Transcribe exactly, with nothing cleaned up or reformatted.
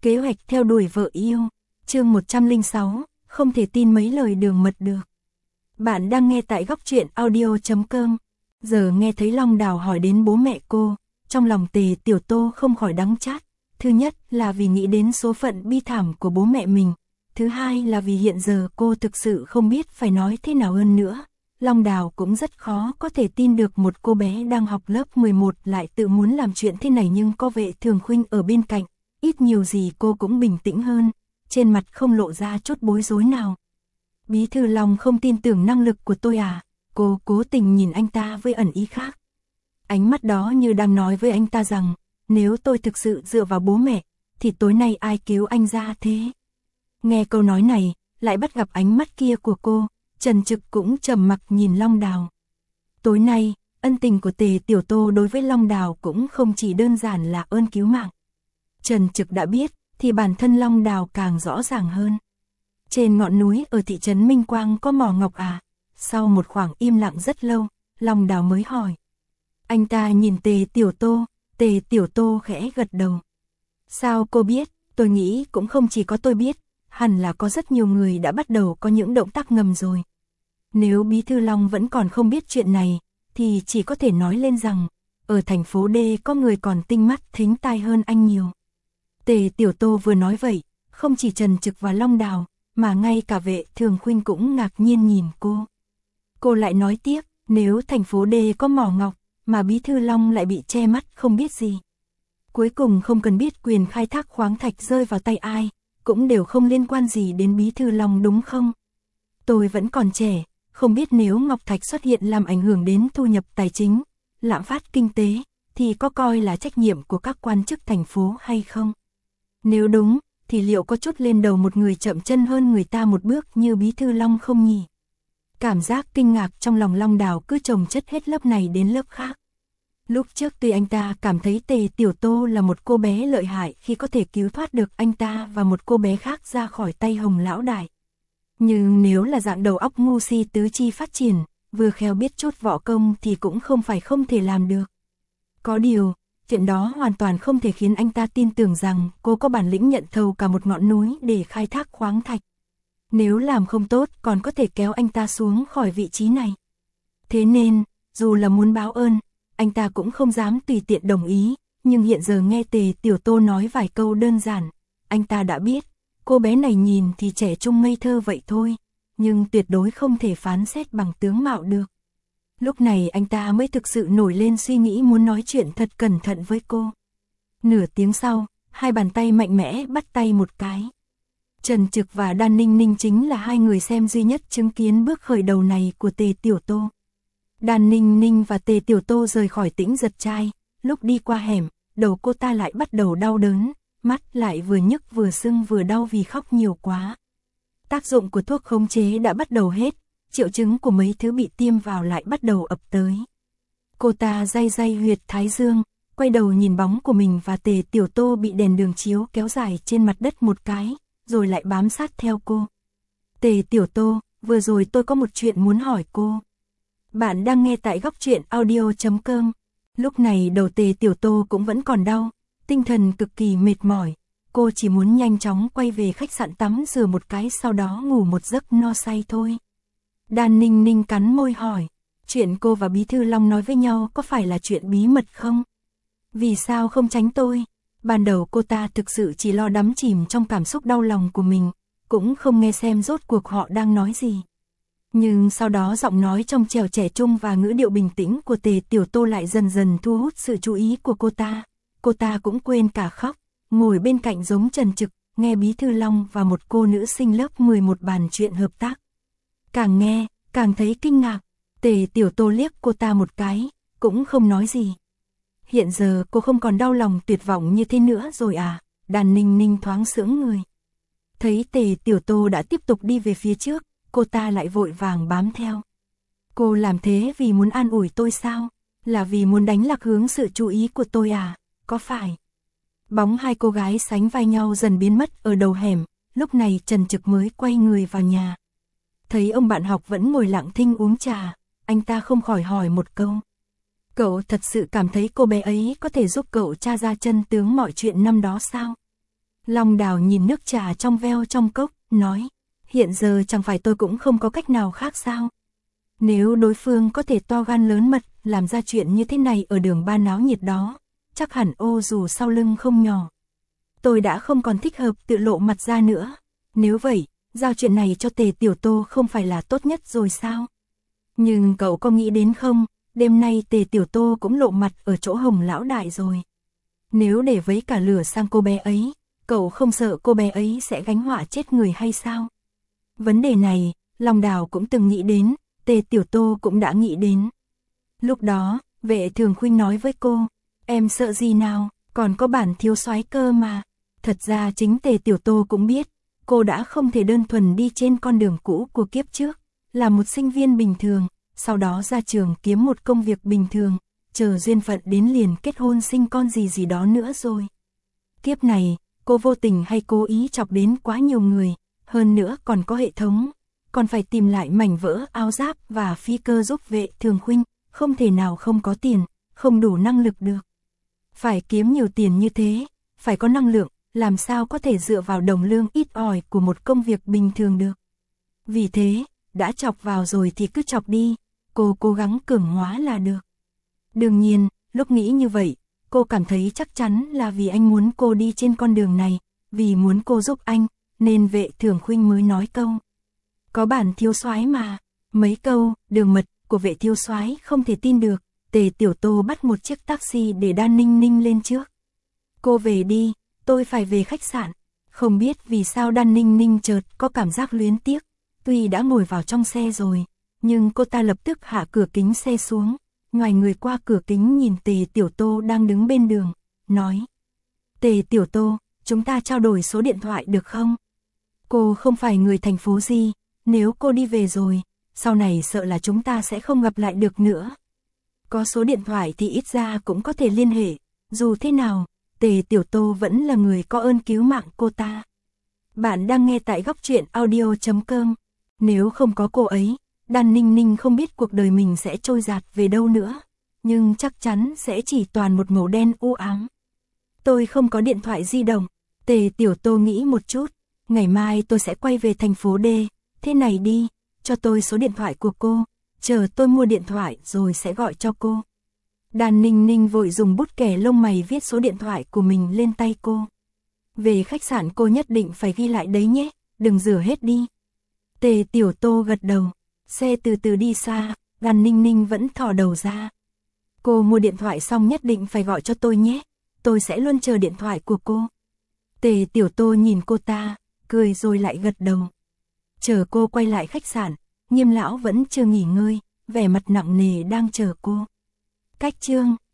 Kế hoạch theo đuổi vợ yêu, chương một trăm lẻ sáu, không thể tin mấy lời đường mật được. Bạn đang nghe tại góc truyện audio chấm com. Giờ nghe thấy Long Đào hỏi đến bố mẹ cô, trong lòng Tề Tiểu Tô không khỏi đắng chát. Thứ nhất là vì nghĩ đến số phận bi thảm của bố mẹ mình. Thứ hai là vì hiện giờ cô thực sự không biết phải nói thế nào hơn nữa. Long Đào cũng rất khó có thể tin được một cô bé đang học lớp mười một lại tự muốn làm chuyện thế này, nhưng có Vệ Thường Khuynh ở bên cạnh, ít nhiều gì cô cũng bình tĩnh hơn, trên mặt không lộ ra chút bối rối nào. Bí thư Long không tin tưởng năng lực của tôi à? Cô cố tình nhìn anh ta với ẩn ý khác. Ánh mắt đó như đang nói với anh ta rằng, nếu tôi thực sự dựa vào bố mẹ, thì tối nay ai cứu anh ra thế? Nghe câu nói này, lại bắt gặp ánh mắt kia của cô, Trần Trực cũng trầm mặc nhìn Long Đào. Tối nay, ân tình của Tề Tiểu Tô đối với Long Đào cũng không chỉ đơn giản là ơn cứu mạng. Trần Trực đã biết, thì bản thân Long Đào càng rõ ràng hơn. Trên ngọn núi ở thị trấn Minh Quang có mỏ ngọc à? Sau một khoảng im lặng rất lâu, Long Đào mới hỏi. Anh ta nhìn Tề Tiểu Tô, Tề Tiểu Tô khẽ gật đầu. Sao cô biết? Tôi nghĩ cũng không chỉ có tôi biết, hẳn là có rất nhiều người đã bắt đầu có những động tác ngầm rồi. Nếu Bí thư Long vẫn còn không biết chuyện này, thì chỉ có thể nói lên rằng, ở thành phố D có người còn tinh mắt thính tai hơn anh nhiều. Tề Tiểu Tô vừa nói vậy, không chỉ Trần Trực và Long Đào, mà ngay cả Vệ Thường Khuynh cũng ngạc nhiên nhìn cô. Cô lại nói tiếp, nếu thành phố D có mỏ ngọc, mà Bí thư Long lại bị che mắt không biết gì. Cuối cùng không cần biết quyền khai thác khoáng thạch rơi vào tay ai, cũng đều không liên quan gì đến Bí thư Long đúng không? Tôi vẫn còn trẻ, không biết nếu ngọc thạch xuất hiện làm ảnh hưởng đến thu nhập tài chính, lạm phát kinh tế, thì có coi là trách nhiệm của các quan chức thành phố hay không? Nếu đúng, thì liệu có chút lên đầu một người chậm chân hơn người ta một bước như Bí thư Long không nhỉ? Cảm giác kinh ngạc trong lòng Long Đào cứ chồng chất hết lớp này đến lớp khác. Lúc trước tuy anh ta cảm thấy Tề Tiểu Tô là một cô bé lợi hại khi có thể cứu thoát được anh ta và một cô bé khác ra khỏi tay Hồng lão đại. Nhưng nếu là dạng đầu óc ngu si tứ chi phát triển, vừa khéo biết chút võ công thì cũng không phải không thể làm được. Có điều, chuyện đó hoàn toàn không thể khiến anh ta tin tưởng rằng cô có bản lĩnh nhận thầu cả một ngọn núi để khai thác khoáng thạch. Nếu làm không tốt còn có thể kéo anh ta xuống khỏi vị trí này. Thế nên, dù là muốn báo ơn, anh ta cũng không dám tùy tiện đồng ý, nhưng hiện giờ nghe Tề Tiểu Tô nói vài câu đơn giản, anh ta đã biết, cô bé này nhìn thì trẻ trung ngây thơ vậy thôi, nhưng tuyệt đối không thể phán xét bằng tướng mạo được. Lúc này anh ta mới thực sự nổi lên suy nghĩ muốn nói chuyện thật cẩn thận với cô. Nửa tiếng sau, hai bàn tay mạnh mẽ bắt tay một cái. Trần Trực và Đan Ninh Ninh chính là hai người xem duy nhất chứng kiến bước khởi đầu này của Tề Tiểu Tô. Đan Ninh Ninh và Tề Tiểu Tô rời khỏi Tĩnh Giật Trai, lúc đi qua hẻm, đầu cô ta lại bắt đầu đau đớn, mắt lại vừa nhức vừa sưng vừa đau vì khóc nhiều quá. Tác dụng của thuốc khống chế đã bắt đầu hết, triệu chứng của mấy thứ bị tiêm vào lại bắt đầu ập tới. Cô ta day day huyệt thái dương, quay đầu nhìn bóng của mình và Tề Tiểu Tô bị đèn đường chiếu kéo dài trên mặt đất một cái, rồi lại bám sát theo cô. Tề Tiểu Tô, vừa rồi tôi có một chuyện muốn hỏi cô. Bạn đang nghe tại góc truyện audio chấm com. Lúc này đầu Tề Tiểu Tô cũng vẫn còn đau, tinh thần cực kỳ mệt mỏi. Cô chỉ muốn nhanh chóng quay về khách sạn tắm rửa một cái sau đó ngủ một giấc no say thôi. Đan Ninh Ninh cắn môi hỏi, chuyện cô và Bí thư Long nói với nhau có phải là chuyện bí mật không? Vì sao không tránh tôi? Ban đầu cô ta thực sự chỉ lo đắm chìm trong cảm xúc đau lòng của mình, cũng không nghe xem rốt cuộc họ đang nói gì. Nhưng sau đó giọng nói trong trẻo trẻ trung và ngữ điệu bình tĩnh của Tề Tiểu Tô lại dần dần thu hút sự chú ý của cô ta. Cô ta cũng quên cả khóc, ngồi bên cạnh giống Trần Trực, nghe Bí thư Long và một cô nữ sinh lớp mười một bàn chuyện hợp tác. Càng nghe, càng thấy kinh ngạc, Tề Tiểu Tô liếc cô ta một cái, cũng không nói gì. Hiện giờ cô không còn đau lòng tuyệt vọng như thế nữa rồi à? Đan Ninh Ninh thoáng sững người. Thấy Tề Tiểu Tô đã tiếp tục đi về phía trước, cô ta lại vội vàng bám theo. Cô làm thế vì muốn an ủi tôi sao? Là vì muốn đánh lạc hướng sự chú ý của tôi à? Có phải? Bóng hai cô gái sánh vai nhau dần biến mất ở đầu hẻm, lúc này Trần Trực mới quay người vào nhà. Thấy ông bạn học vẫn ngồi lặng thinh uống trà, anh ta không khỏi hỏi một câu. Cậu thật sự cảm thấy cô bé ấy có thể giúp cậu tra ra chân tướng mọi chuyện năm đó sao? Long Đào nhìn nước trà trong veo trong cốc, nói, hiện giờ chẳng phải tôi cũng không có cách nào khác sao? Nếu đối phương có thể to gan lớn mật, làm ra chuyện như thế này ở đường ba náo nhiệt đó, chắc hẳn ô dù sau lưng không nhỏ. Tôi đã không còn thích hợp tự lộ mặt ra nữa. Nếu vậy, giao chuyện này cho Tề Tiểu Tô không phải là tốt nhất rồi sao? Nhưng cậu có nghĩ đến không, đêm nay Tề Tiểu Tô cũng lộ mặt ở chỗ Hồng lão đại rồi. Nếu để vấy cả lửa sang cô bé ấy, cậu không sợ cô bé ấy sẽ gánh họa chết người hay sao? Vấn đề này, Long Đào cũng từng nghĩ đến, Tề Tiểu Tô cũng đã nghĩ đến. Lúc đó, Vệ Thường Khuynh nói với cô, em sợ gì nào, còn có bản thiếu soái cơ mà. Thật ra chính Tề Tiểu Tô cũng biết, cô đã không thể đơn thuần đi trên con đường cũ của kiếp trước, là một sinh viên bình thường, sau đó ra trường kiếm một công việc bình thường, chờ duyên phận đến liền kết hôn sinh con gì gì đó nữa rồi. Kiếp này, cô vô tình hay cố ý chọc đến quá nhiều người, hơn nữa còn có hệ thống, còn phải tìm lại mảnh vỡ áo giáp và phi cơ giúp Vệ Thường Khuynh, không thể nào không có tiền, không đủ năng lực được. Phải kiếm nhiều tiền như thế, phải có năng lượng, làm sao có thể dựa vào đồng lương ít ỏi của một công việc bình thường được. Vì thế, đã chọc vào rồi thì cứ chọc đi, cô cố gắng cường hóa là được. Đương nhiên, lúc nghĩ như vậy, cô cảm thấy chắc chắn là vì anh muốn cô đi trên con đường này, vì muốn cô giúp anh, nên Vệ Thường Khuynh mới nói câu. Có bản thiếu soái mà, mấy câu, đường mật của Vệ thiếu soái không thể tin được. Tề Tiểu Tô bắt một chiếc taxi để Đan Ninh Ninh lên trước. Cô về đi, tôi phải về khách sạn. Không biết vì sao Đan Ninh Ninh chợt có cảm giác luyến tiếc. Tuy đã ngồi vào trong xe rồi, nhưng cô ta lập tức hạ cửa kính xe xuống. Ngoài người qua cửa kính nhìn Tề Tiểu Tô đang đứng bên đường, nói. Tề Tiểu Tô, chúng ta trao đổi số điện thoại được không? Cô không phải người thành phố gì, nếu cô đi về rồi, sau này sợ là chúng ta sẽ không gặp lại được nữa. Có số điện thoại thì ít ra cũng có thể liên hệ, dù thế nào, Tề Tiểu Tô vẫn là người có ơn cứu mạng cô ta. Bạn đang nghe tại góc truyện audio chấm com. Nếu không có cô ấy, Đan Ninh Ninh không biết cuộc đời mình sẽ trôi dạt về đâu nữa, nhưng chắc chắn sẽ chỉ toàn một màu đen u ám. Tôi không có điện thoại di động, Tề Tiểu Tô nghĩ một chút, ngày mai tôi sẽ quay về thành phố D, thế này đi, cho tôi số điện thoại của cô. Chờ tôi mua điện thoại rồi sẽ gọi cho cô. Đan Ninh Ninh vội dùng bút kẻ lông mày viết số điện thoại của mình lên tay cô. Về khách sạn cô nhất định phải ghi lại đấy nhé, đừng rửa hết đi. Tề Tiểu Tô gật đầu, xe từ từ đi xa, Đan Ninh Ninh vẫn thò đầu ra. Cô mua điện thoại xong nhất định phải gọi cho tôi nhé, tôi sẽ luôn chờ điện thoại của cô. Tề Tiểu Tô nhìn cô ta, cười rồi lại gật đầu. Chờ cô quay lại khách sạn, Nghiêm lão vẫn chưa nghỉ ngơi, vẻ mặt nặng nề đang chờ cô. Cách chương